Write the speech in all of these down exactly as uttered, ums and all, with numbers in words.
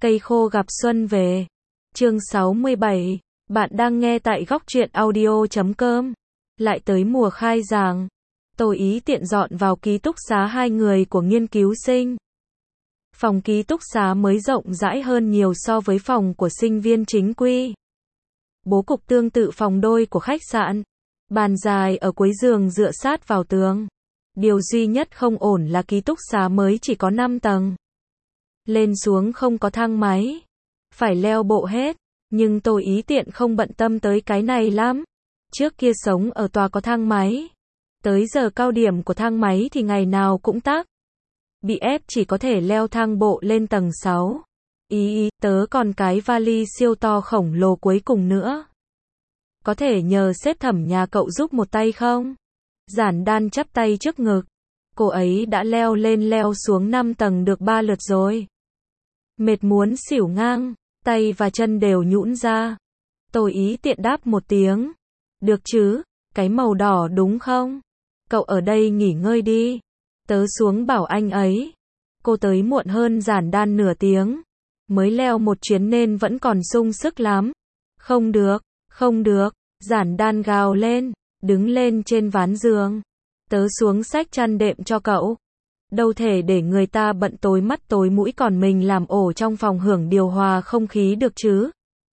Cây khô gặp xuân về. Chương sáu mươi bảy. Bạn đang nghe tại góc truyện audio chấm com. Lại tới mùa khai giảng. Tôi ý tiện dọn vào ký túc xá hai người của nghiên cứu sinh. Phòng ký túc xá mới rộng rãi hơn nhiều so với phòng của sinh viên chính quy. Bố cục tương tự phòng đôi của khách sạn. Bàn dài ở cuối giường dựa sát vào tường. Điều duy nhất không ổn là ký túc xá mới chỉ có năm tầng. Lên xuống không có thang máy. Phải leo bộ hết. Nhưng tôi ý tiện không bận tâm tới cái này lắm. Trước kia sống ở tòa có thang máy. Tới giờ cao điểm của thang máy thì ngày nào cũng tắc. Bị ép chỉ có thể leo thang bộ lên tầng sáu. Ý ý, tớ còn cái vali siêu to khổng lồ cuối cùng nữa. Có thể nhờ sếp Thẩm nhà cậu giúp một tay không? Giản Đan chắp tay trước ngực. Cô ấy đã leo lên leo xuống năm tầng được ba lượt rồi. Mệt muốn xỉu ngang, tay và chân đều nhũn ra. Tôi ý tiện đáp một tiếng. Được chứ, cái màu đỏ đúng không? Cậu ở đây nghỉ ngơi đi. Tớ xuống bảo anh ấy. Cô tới muộn hơn Giản Đan nửa tiếng. Mới leo một chuyến nên vẫn còn sung sức lắm. Không được, không được, Giản Đan gào lên, đứng lên trên ván giường. Tớ xuống xách chăn đệm cho cậu. Đâu thể để người ta bận tối mắt tối mũi còn mình làm ổ trong phòng hưởng điều hòa không khí được chứ.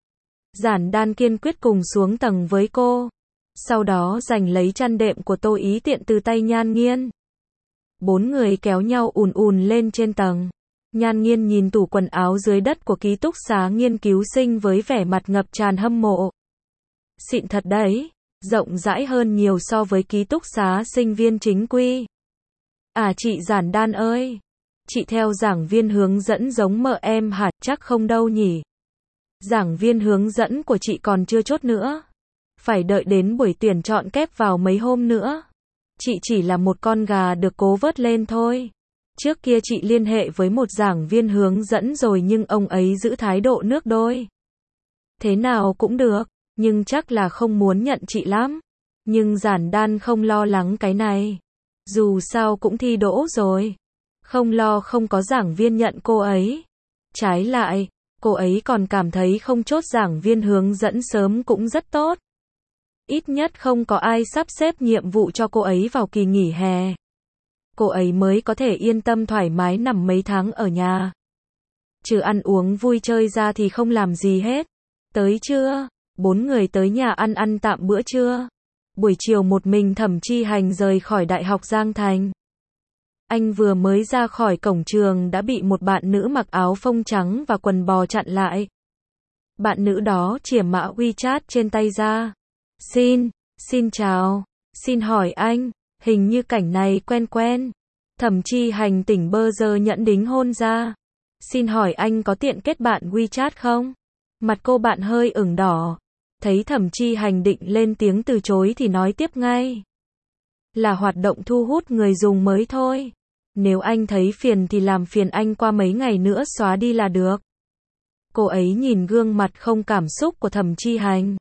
Giản Đan kiên quyết cùng xuống tầng với cô. Sau đó giành lấy chăn đệm của Tô Ý Tiện từ tay Nhan Nghiên. Bốn người kéo nhau ùn ùn lên trên tầng. Nhan Nghiên nhìn tủ quần áo dưới đất của ký túc xá nghiên cứu sinh với vẻ mặt ngập tràn hâm mộ. Xịn thật đấy, rộng rãi hơn nhiều so với ký túc xá sinh viên chính quy. À chị Giản Đan ơi, chị theo giảng viên hướng dẫn giống mợ em hả? Chắc không đâu nhỉ. Giảng viên hướng dẫn của chị còn chưa chốt nữa. Phải đợi đến buổi tuyển chọn kép vào mấy hôm nữa. Chị chỉ là một con gà được cố vớt lên thôi. Trước kia chị liên hệ với một giảng viên hướng dẫn rồi nhưng ông ấy giữ thái độ nước đôi. Thế nào cũng được, nhưng chắc là không muốn nhận chị lắm. Nhưng Giản Đan không lo lắng cái này. Dù sao cũng thi đỗ rồi. Không lo không có giảng viên nhận cô ấy. Trái lại, cô ấy còn cảm thấy không chốt giảng viên hướng dẫn sớm cũng rất tốt. Ít nhất không có ai sắp xếp nhiệm vụ cho cô ấy vào kỳ nghỉ hè. Cô ấy mới có thể yên tâm thoải mái nằm mấy tháng ở nhà. Trừ ăn uống vui chơi ra thì không làm gì hết. Tới trưa, bốn người tới nhà ăn ăn tạm bữa trưa. Buổi chiều một mình Thẩm Chi Hành rời khỏi Đại học Giang Thành. Anh vừa mới ra khỏi cổng trường đã bị một bạn nữ mặc áo phông trắng và quần bò chặn lại. Bạn nữ đó chìa mã WeChat trên tay ra. Xin, xin chào, xin hỏi anh, hình như cảnh này quen quen. Thẩm Chi Hành tỉnh bơ dơ nhẫn đính hôn ra. Xin hỏi anh có tiện kết bạn WeChat không? Mặt cô bạn hơi ửng đỏ. Thấy Thẩm Chi Hành định lên tiếng từ chối thì nói tiếp ngay. Là hoạt động thu hút người dùng mới thôi. Nếu anh thấy phiền thì làm phiền anh qua mấy ngày nữa xóa đi là được. Cô ấy nhìn gương mặt không cảm xúc của Thẩm Chi Hành.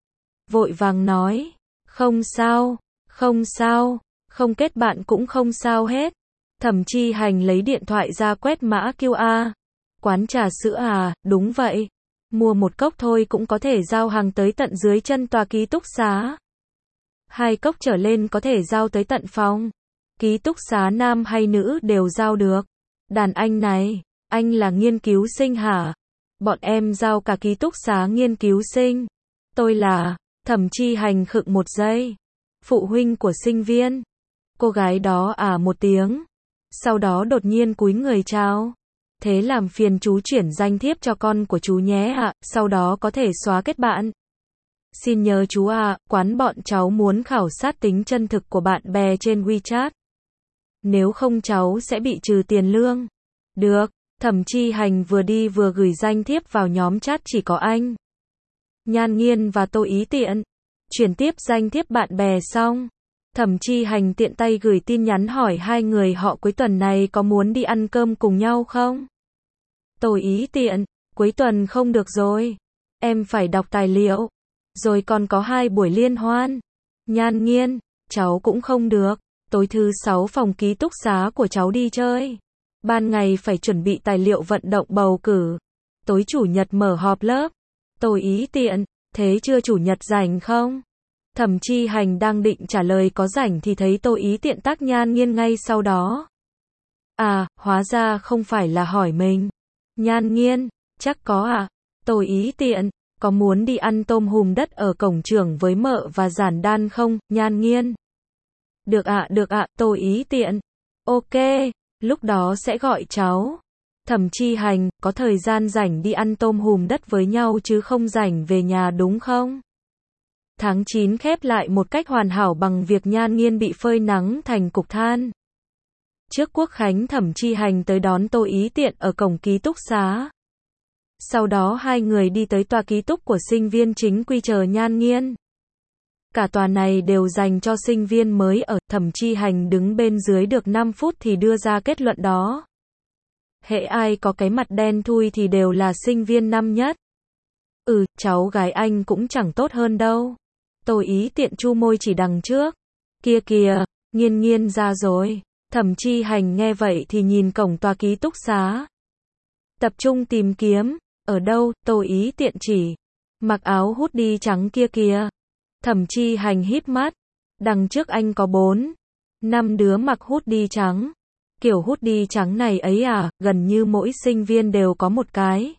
Vội vàng nói. Không sao, không sao, không kết bạn cũng không sao hết. Thẩm Chi Hành lấy điện thoại ra quét mã quy rờ. Quán trà sữa à, đúng vậy. Mua một cốc thôi cũng có thể giao hàng tới tận dưới chân tòa ký túc xá. Hai cốc trở lên có thể giao tới tận phòng. Ký túc xá nam hay nữ đều giao được. Đàn anh này, anh là nghiên cứu sinh hả? Bọn em giao cả ký túc xá nghiên cứu sinh. Tôi là, Thẩm Chi Hành khựng một giây. Phụ huynh của sinh viên. Cô gái đó à một tiếng. Sau đó đột nhiên cúi người chào. Thế làm phiền chú chuyển danh thiếp cho con của chú nhé ạ, à, sau đó có thể xóa kết bạn. Xin nhớ chú à, quán bọn cháu muốn khảo sát tính chân thực của bạn bè trên WeChat. Nếu không cháu sẽ bị trừ tiền lương. Được, Thẩm Chi Hành vừa đi vừa gửi danh thiếp vào nhóm chat chỉ có anh, Nhan Nghiên và Tô Ý Tiện. Chuyển tiếp danh thiếp bạn bè xong. Thẩm Chi Hành tiện tay gửi tin nhắn hỏi hai người họ cuối tuần này có muốn đi ăn cơm cùng nhau không? Tô Ý Tiện, cuối tuần không được rồi. Em phải đọc tài liệu. Rồi còn có hai buổi liên hoan. Nhan Nghiên, cháu cũng không được. Tối thứ sáu phòng ký túc xá của cháu đi chơi. Ban ngày phải chuẩn bị tài liệu vận động bầu cử. tối chủ nhật mở họp lớp. Tôi ý tiện, thế chưa chủ nhật rảnh không? Thẩm Chi Hành đang định trả lời có rảnh thì thấy Tô Ý Tiện tác Nhan Nghiên ngay sau đó. À, hóa ra không phải là hỏi mình. Nhan Nghiên, chắc có ạ. À? Tô Ý Tiện, có muốn đi ăn tôm hùm đất ở cổng trường với mợ và Giản Đan không? Nhan Nghiên. Được ạ, à, được ạ, à, Tô Ý Tiện. Ok, lúc đó sẽ gọi cháu. Thẩm Chi Hành, có thời gian rảnh đi ăn tôm hùm đất với nhau chứ không rảnh về nhà đúng không? Tháng chín khép lại một cách hoàn hảo bằng việc Nhan Nghiên bị phơi nắng thành cục than. Trước Quốc khánh Thẩm Chi Hành tới đón Tô Ý Tiện ở cổng ký túc xá. Sau đó hai người đi tới tòa ký túc của sinh viên chính quy chờ Nhan Nghiên. Cả tòa này đều dành cho sinh viên mới ở. Thẩm Chi Hành đứng bên dưới được năm phút thì đưa ra kết luận đó. Hễ ai có cái mặt đen thui thì đều là sinh viên năm nhất. Ừ, cháu gái anh cũng chẳng tốt hơn đâu. Tô Ý Tiện chu môi chỉ đằng trước. Kia kìa, Nghiên Nghiên ra rồi. Thẩm Chi Hành nghe vậy thì nhìn cổng tòa ký túc xá. Tập trung tìm kiếm. Ở đâu? Tô Ý Tiện chỉ. Mặc áo hoodie trắng kia kìa. Thẩm Chi Hành híp mắt. Đằng trước anh có bốn, năm đứa mặc hoodie trắng. Kiểu hoodie trắng này ấy à, gần như mỗi sinh viên đều có một cái.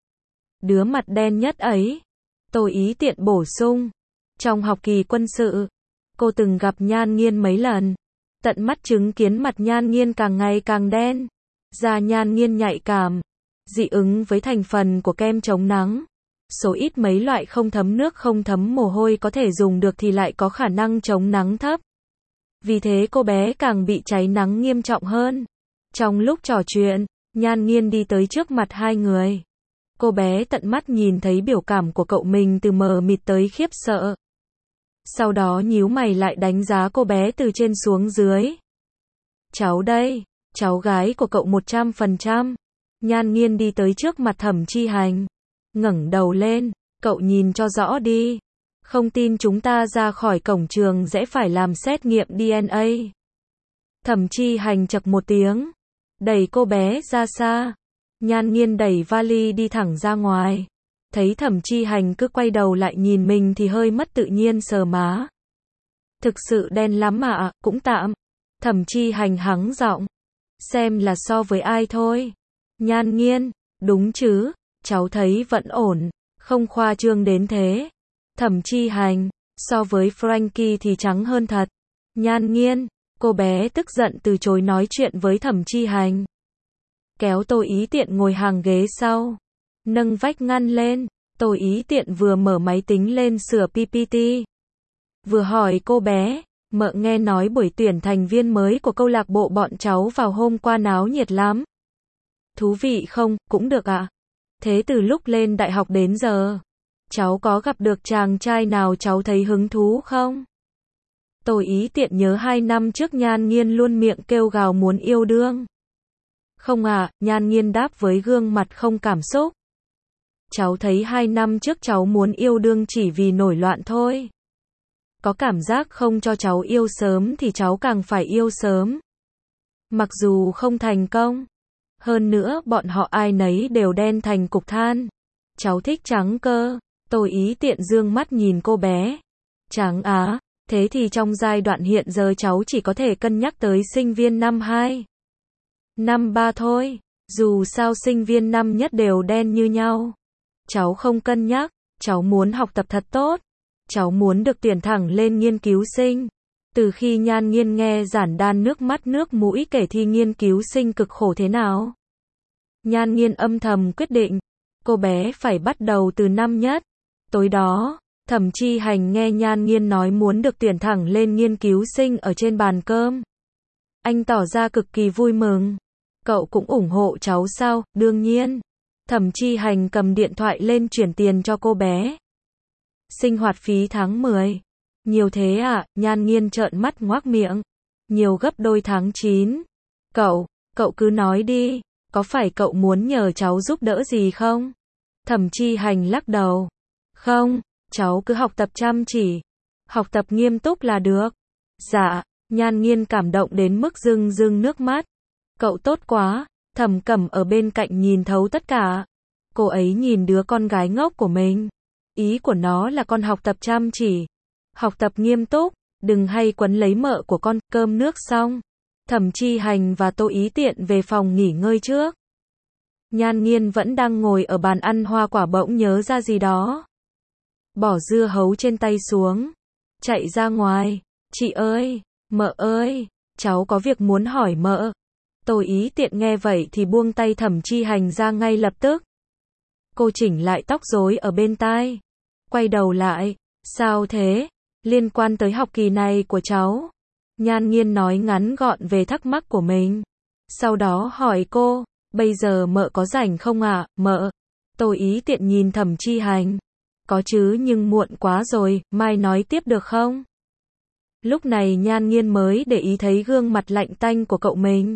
Đứa mặt đen nhất ấy. Tô Ý Tiện bổ sung. Trong học kỳ quân sự, cô từng gặp Nhan Nghiên mấy lần. Tận mắt chứng kiến mặt Nhan Nghiên càng ngày càng đen. Da Nhan Nghiên nhạy cảm, dị ứng với thành phần của kem chống nắng. Số ít mấy loại không thấm nước không thấm mồ hôi có thể dùng được thì lại có khả năng chống nắng thấp. Vì thế cô bé càng bị cháy nắng nghiêm trọng hơn. Trong lúc trò chuyện, Nhan Nghiên đi tới trước mặt hai người. Cô bé tận mắt nhìn thấy biểu cảm của cậu mình từ mờ mịt tới khiếp sợ. Sau đó nhíu mày lại đánh giá cô bé từ trên xuống dưới. Cháu đây, cháu gái của cậu một trăm phần trăm. Nhan Nghiên đi tới trước mặt Thẩm Chi Hành. Ngẩng đầu lên, cậu nhìn cho rõ đi. Không tin chúng ta ra khỏi cổng trường sẽ phải làm xét nghiệm đê en a. Thẩm Chi Hành chậc một tiếng. Đẩy cô bé ra xa. Nhan Nghiên đẩy vali đi thẳng ra ngoài. Thấy Thẩm Chi Hành cứ quay đầu lại nhìn mình thì hơi mất tự nhiên sờ má. Thực sự đen lắm mà, cũng tạm. Thẩm Chi Hành hắng giọng. Xem là so với ai thôi. Nhan Nghiên, đúng chứ, cháu thấy vẫn ổn, không khoa trương đến thế. Thẩm Chi Hành, so với Frankie thì trắng hơn thật. Nhan Nghiên, cô bé tức giận từ chối nói chuyện với Thẩm Chi Hành. Kéo Tô Ý Tiện ngồi hàng ghế sau. Nâng vách ngăn lên. Tô Ý Tiện vừa mở máy tính lên sửa pê pê tê. Vừa hỏi cô bé, mợ nghe nói buổi tuyển thành viên mới của câu lạc bộ bọn cháu vào hôm qua náo nhiệt lắm. Thú vị không? Cũng được ạ. À? Thế từ lúc lên đại học đến giờ, cháu có gặp được chàng trai nào cháu thấy hứng thú không? Tô Ý Tiện nhớ hai năm trước Nhan Nghiên luôn miệng kêu gào muốn yêu đương. Không à, Nhan Nghiên đáp với gương mặt không cảm xúc. Cháu thấy hai năm trước cháu muốn yêu đương chỉ vì nổi loạn thôi. Có cảm giác không cho cháu yêu sớm thì cháu càng phải yêu sớm. Mặc dù không thành công. Hơn nữa bọn họ ai nấy đều đen thành cục than. Cháu thích trắng cơ. Tô Ý Tiện dương mắt nhìn cô bé. Trắng á, thế thì trong giai đoạn hiện giờ cháu chỉ có thể cân nhắc tới sinh viên năm hai. Năm ba thôi. Dù sao sinh viên năm nhất đều đen như nhau. Cháu không cân nhắc, cháu muốn học tập thật tốt. Cháu muốn được tuyển thẳng lên nghiên cứu sinh. Từ khi Nhan Nghiên nghe Giản Đan nước mắt nước mũi kể thi nghiên cứu sinh cực khổ thế nào. Nhan Nghiên âm thầm quyết định, cô bé phải bắt đầu từ năm nhất. Tối đó, Thẩm Chi Hành nghe Nhan Nghiên nói muốn được tuyển thẳng lên nghiên cứu sinh ở trên bàn cơm. Anh tỏ ra cực kỳ vui mừng. Cậu cũng ủng hộ cháu sao? Đương nhiên. Thẩm Chi Hành cầm điện thoại lên chuyển tiền cho cô bé. Sinh hoạt phí tháng mười. Nhiều thế à? Nhan Nghiên trợn mắt ngoác miệng. Nhiều gấp đôi tháng chín. Cậu, cậu cứ nói đi, có phải cậu muốn nhờ cháu giúp đỡ gì không? Thẩm Chi Hành lắc đầu. Không, cháu cứ học tập chăm chỉ. Học tập nghiêm túc là được. Dạ, Nhan Nghiên cảm động đến mức rưng rưng nước mắt. Cậu tốt quá. Thẩm Cẩm ở bên cạnh nhìn thấu tất cả. Cô ấy nhìn đứa con gái ngốc của mình. Ý của nó là con học tập chăm chỉ, học tập nghiêm túc, đừng hay quấn lấy mợ của con. Cơm nước xong, Thẩm Chi Hành và Tô Ý Tiện về phòng nghỉ ngơi trước. Nhan Nghiên vẫn đang ngồi ở bàn ăn hoa quả bỗng nhớ ra gì đó. Bỏ dưa hấu trên tay xuống, chạy ra ngoài. Chị ơi, mợ ơi, cháu có việc muốn hỏi mợ. Tô Ý Tiện nghe vậy thì buông tay Thẩm Chi Hành ra ngay lập tức. Cô chỉnh lại tóc rối ở bên tai, quay đầu lại. Sao thế? Liên quan tới học kỳ này của cháu. Nhan Nghiên nói ngắn gọn về thắc mắc của mình. Sau đó hỏi cô, bây giờ mợ có rảnh không ạ, à, mợ? Tô Ý Tiện nhìn Thẩm Chi Hành. Có chứ, nhưng muộn quá rồi, mai nói tiếp được không? Lúc này Nhan Nghiên mới để ý thấy gương mặt lạnh tanh của cậu mình.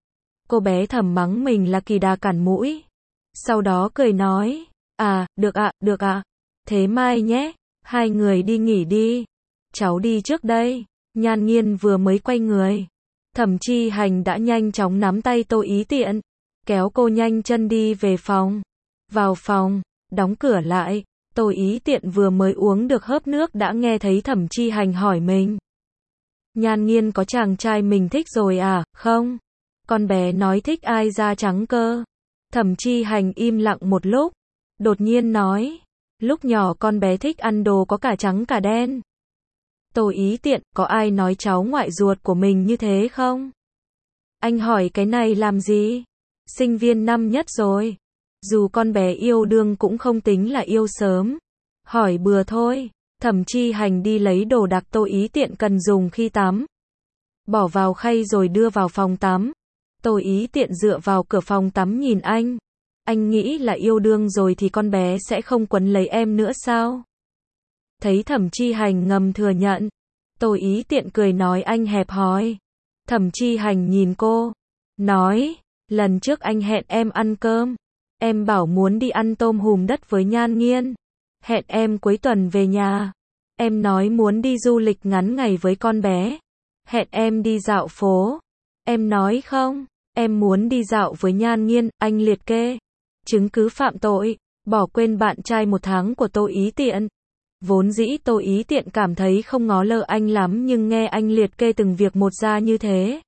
Cô bé thầm mắng mình là kỳ đà cản mũi. Sau đó cười nói, à, được ạ, được ạ. Thế mai nhé, hai người đi nghỉ đi. Cháu đi trước đây. Nhan Nghiên vừa mới quay người, Thẩm Chi Hành đã nhanh chóng nắm tay Tô Ý Tiện, kéo cô nhanh chân đi về phòng. Vào phòng, đóng cửa lại, Tô Ý Tiện vừa mới uống được hớp nước đã nghe thấy Thẩm Chi Hành hỏi mình. Nhan Nghiên có chàng trai mình thích rồi à, không? Con bé nói thích ai da trắng cơ? Thẩm Chi Hành im lặng một lúc, đột nhiên nói, lúc nhỏ con bé thích ăn đồ có cả trắng cả đen. Tô Ý Tiện, có ai nói cháu ngoại ruột của mình như thế không? Anh hỏi cái này làm gì? Sinh viên năm nhất rồi. Dù con bé yêu đương cũng không tính là yêu sớm. Hỏi bừa thôi. Thẩm Chi Hành đi lấy đồ đặc Tô Ý Tiện cần dùng khi tắm. Bỏ vào khay rồi đưa vào phòng tắm. Tô Ý Tiện dựa vào cửa phòng tắm nhìn anh. Anh nghĩ là yêu đương rồi thì con bé sẽ không quấn lấy em nữa sao? Thấy Thẩm Chi Hành ngầm thừa nhận, Tô Ý Tiện cười nói anh hẹp hòi. Thẩm Chi Hành nhìn cô, nói, lần trước anh hẹn em ăn cơm, em bảo muốn đi ăn tôm hùm đất với Nhan Nghiên. Hẹn em cuối tuần về nhà, em nói muốn đi du lịch ngắn ngày với con bé. Hẹn em đi dạo phố, em nói không, em muốn đi dạo với Nhan Nghiên. Anh liệt kê chứng cứ phạm tội, bỏ quên bạn trai một tháng của Tô Ý Tiện. Vốn dĩ Tô Ý Tiện cảm thấy không ngó lơ anh lắm, nhưng nghe anh liệt kê từng việc một ra như thế,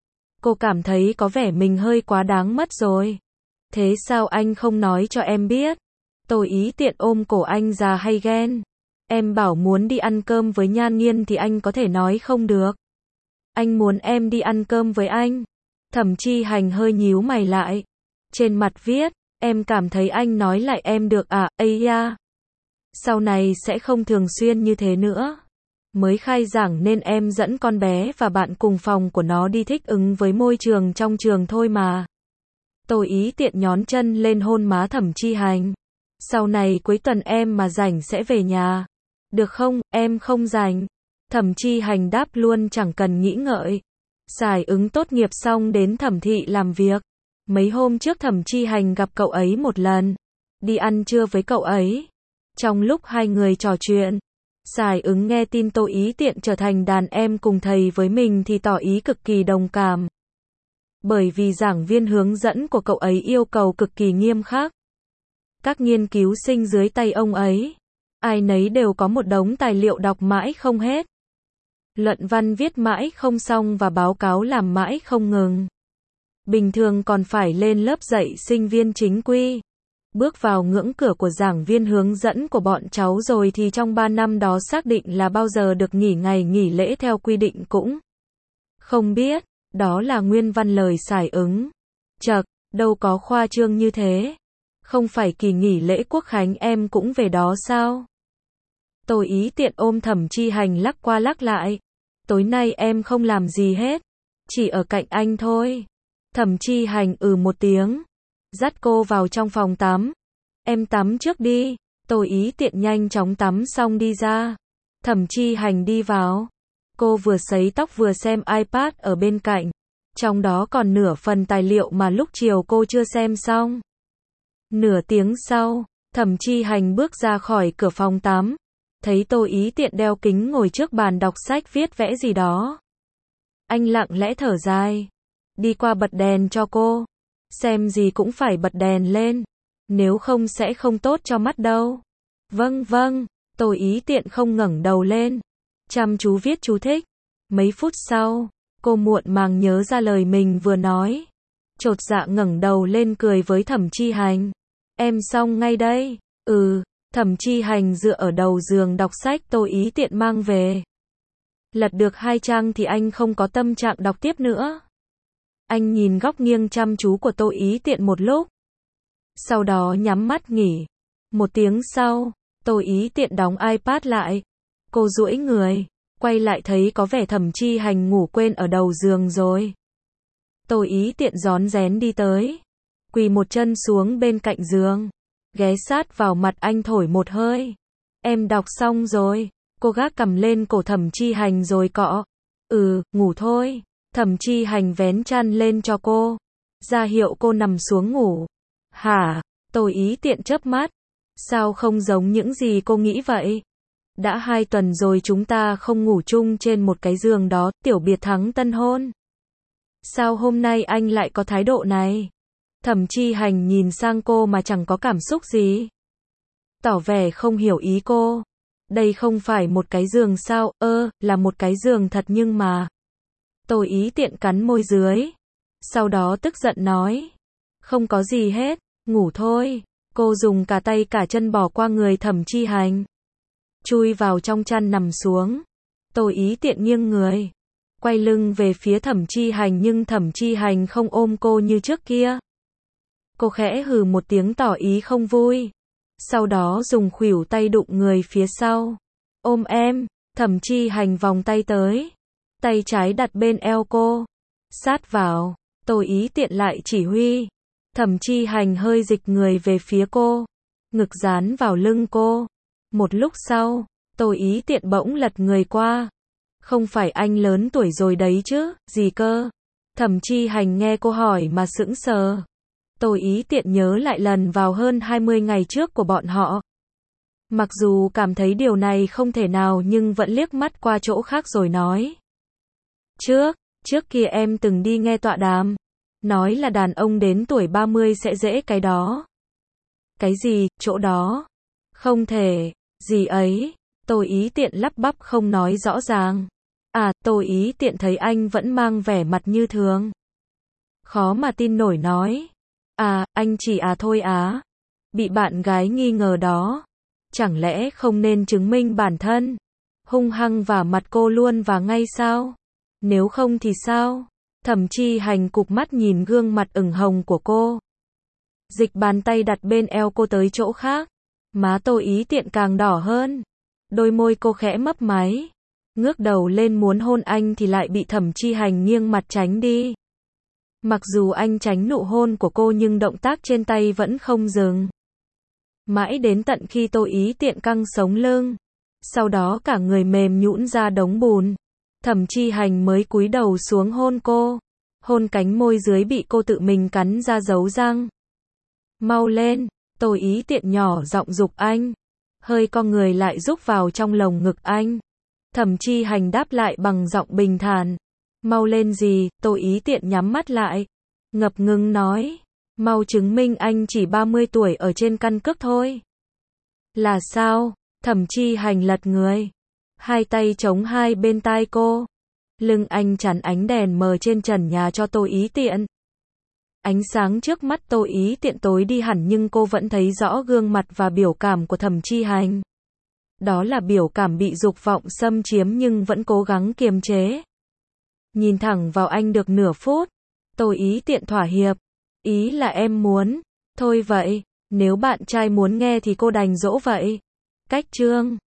cô cảm thấy có vẻ mình hơi quá đáng mất rồi. Thế sao anh không nói cho em biết? Tô Ý Tiện ôm cổ anh già hay ghen? Em bảo muốn đi ăn cơm với Nhan Nghiên thì anh có thể nói không được. Anh muốn em đi ăn cơm với anh. Thẩm Chi Hành hơi nhíu mày lại. Trên mặt viết, em cảm thấy anh nói lại em được à, ây da. Sau này sẽ không thường xuyên như thế nữa. Mới khai giảng nên em dẫn con bé và bạn cùng phòng của nó đi thích ứng với môi trường trong trường thôi mà. Tô Ý Tiện nhón chân lên hôn má Thẩm Chi Hành. Sau này cuối tuần em mà rảnh sẽ về nhà. Được không, em không rảnh. Thẩm Chi Hành đáp luôn chẳng cần nghĩ ngợi. Giải ứng tốt nghiệp xong đến Thẩm thị làm việc. Mấy hôm trước Thẩm Chi Hành gặp cậu ấy một lần. Đi ăn trưa với cậu ấy. Trong lúc hai người trò chuyện, Giải ứng nghe tin Tô Ý Tiện trở thành đàn em cùng thầy với mình thì tỏ ý cực kỳ đồng cảm. Bởi vì giảng viên hướng dẫn của cậu ấy yêu cầu cực kỳ nghiêm khắc. Các nghiên cứu sinh dưới tay ông ấy, ai nấy đều có một đống tài liệu đọc mãi không hết. Luận văn viết mãi không xong và báo cáo làm mãi không ngừng. Bình thường còn phải lên lớp dạy sinh viên chính quy. Bước vào ngưỡng cửa của giảng viên hướng dẫn của bọn cháu rồi thì trong ba năm đó xác định là bao giờ được nghỉ ngày nghỉ lễ theo quy định cũng không biết. Đó là nguyên văn lời Giải ứng. Chậc, đâu có khoa trương như thế. Không phải kỳ nghỉ lễ Quốc khánh em cũng về đó sao? Tô Ý Tiện ôm Thẩm Chi Hành lắc qua lắc lại. Tối nay em không làm gì hết. Chỉ ở cạnh anh thôi. Thẩm Chi Hành ừ một tiếng. Dắt cô vào trong phòng tắm. Em tắm trước đi. Tô Ý Tiện nhanh chóng tắm xong đi ra. Thẩm Chi Hành đi vào. Cô vừa sấy tóc vừa xem iPad ở bên cạnh. Trong đó còn nửa phần tài liệu mà lúc chiều cô chưa xem xong. Nửa tiếng sau, Thẩm Chi Hành bước ra khỏi cửa phòng tắm. Thấy Tô Ý Tiện đeo kính ngồi trước bàn đọc sách viết vẽ gì đó. Anh lặng lẽ thở dài. Đi qua bật đèn cho cô. Xem gì cũng phải bật đèn lên. Nếu không sẽ không tốt cho mắt đâu. Vâng vâng, Tô Ý Tiện không ngẩng đầu lên, chăm chú viết chú thích. Mấy phút sau, cô muộn màng nhớ ra lời mình vừa nói. Chột dạ ngẩng đầu lên cười với Thẩm Chi Hành. Em xong ngay đây. Ừ, Thẩm Chi Hành dựa ở đầu giường đọc sách Tô Ý Tiện mang về. Lật được hai trang thì anh không có tâm trạng đọc tiếp nữa. Anh nhìn góc nghiêng chăm chú của Tô Ý Tiện một lúc. Sau đó nhắm mắt nghỉ. Một tiếng sau, Tô Ý Tiện đóng iPad lại. Cô duỗi người, quay lại thấy có vẻ Thẩm Chi Hành ngủ quên ở đầu giường rồi. Tô Ý Tiện rón rén đi tới, quỳ một chân xuống bên cạnh giường, ghé sát vào mặt anh thổi một hơi. Em đọc xong rồi. Cô gác cầm lên cổ Thẩm Chi Hành rồi cọ. Ừ, ngủ thôi. Thẩm Chi Hành vén chăn lên cho cô, ra hiệu cô nằm xuống ngủ. Hả? Tô Ý Tiện chớp mắt. Sao không giống những gì cô nghĩ vậy? Đã hai tuần rồi chúng ta không ngủ chung trên một cái giường đó, tiểu biệt thắng tân hôn. Sao hôm nay anh lại có thái độ này? Thẩm Chi Hành nhìn sang cô mà chẳng có cảm xúc gì. Tỏ vẻ không hiểu ý cô. Đây không phải một cái giường sao? Ơ, là một cái giường thật nhưng mà. Tô Ý Tiện cắn môi dưới. Sau đó tức giận nói. Không có gì hết, ngủ thôi. Cô dùng cả tay cả chân bỏ qua người Thẩm Chi Hành, chui vào trong chăn nằm xuống. Tô Ý Tiện nghiêng người, quay lưng về phía Thẩm Chi Hành nhưng Thẩm Chi Hành không ôm cô như trước kia. Cô khẽ hừ một tiếng tỏ ý không vui. Sau đó dùng khuỷu tay đụng người phía sau. Ôm em. Thẩm Chi Hành vòng tay tới, tay trái đặt bên eo cô, sát vào. Tô Ý Tiện lại chỉ huy. Thẩm Chi Hành hơi dịch người về phía cô, ngực dán vào lưng cô. Một lúc sau, Tô Ý Tiện bỗng lật người qua. Không phải anh lớn tuổi rồi đấy chứ, gì cơ? Thẩm Chi Hành nghe cô hỏi mà sững sờ. Tô Ý Tiện nhớ lại lần vào hơn hai mươi ngày trước của bọn họ. Mặc dù cảm thấy điều này không thể nào nhưng vẫn liếc mắt qua chỗ khác rồi nói. Trước, trước kia em từng đi nghe tọa đàm. Nói là đàn ông đến tuổi ba mươi sẽ dễ cái đó. Cái gì, chỗ đó? Không thể, gì ấy? Tô Ý Tiện lắp bắp không nói rõ ràng. À, Tô Ý Tiện thấy anh vẫn mang vẻ mặt như thường. Khó mà tin nổi nói. À, anh chỉ à thôi á. Bị bạn gái nghi ngờ đó. Chẳng lẽ không nên chứng minh bản thân? Hung hăng vào mặt cô luôn và ngay sao? Nếu không thì sao? Thẩm Chi Hành cụp mắt nhìn gương mặt ửng hồng của cô. Dịch bàn tay đặt bên eo cô tới chỗ khác. Má Tô Ý Tiện càng đỏ hơn. Đôi môi cô khẽ mấp máy. Ngước đầu lên muốn hôn anh thì lại bị Thẩm Chi Hành nghiêng mặt tránh đi. Mặc dù anh tránh nụ hôn của cô nhưng động tác trên tay vẫn không dừng. Mãi đến tận khi Tô Ý Tiện căng sống lưng. Sau đó cả người mềm nhũn ra đống bùn. Thẩm Chi Hành mới cúi đầu xuống hôn cô. Hôn cánh môi dưới bị cô tự mình cắn ra dấu răng. Mau lên, Tô Ý Tiện nhỏ giọng giục anh. Hơi cong người lại rúc vào trong lồng ngực anh. Thẩm Chi Hành đáp lại bằng giọng bình thản. Mau lên gì? Tô Ý Tiện nhắm mắt lại, ngập ngừng nói. Mau chứng minh anh chỉ ba mươi tuổi ở trên căn cước thôi. Là sao? Thẩm Chi Hành lật người, hai tay chống hai bên tai cô. Lưng anh chắn ánh đèn mờ trên trần nhà cho Tô Ý Tiện. Ánh sáng trước mắt Tô Ý Tiện tối đi hẳn nhưng cô vẫn thấy rõ gương mặt và biểu cảm của Thẩm Chi Hành. Đó là biểu cảm bị dục vọng xâm chiếm nhưng vẫn cố gắng kiềm chế. Nhìn thẳng vào anh được nửa phút, Tô Ý Tiện thỏa hiệp. Ý là em muốn. Thôi vậy, nếu bạn trai muốn nghe thì cô đành dỗ vậy. Cách chương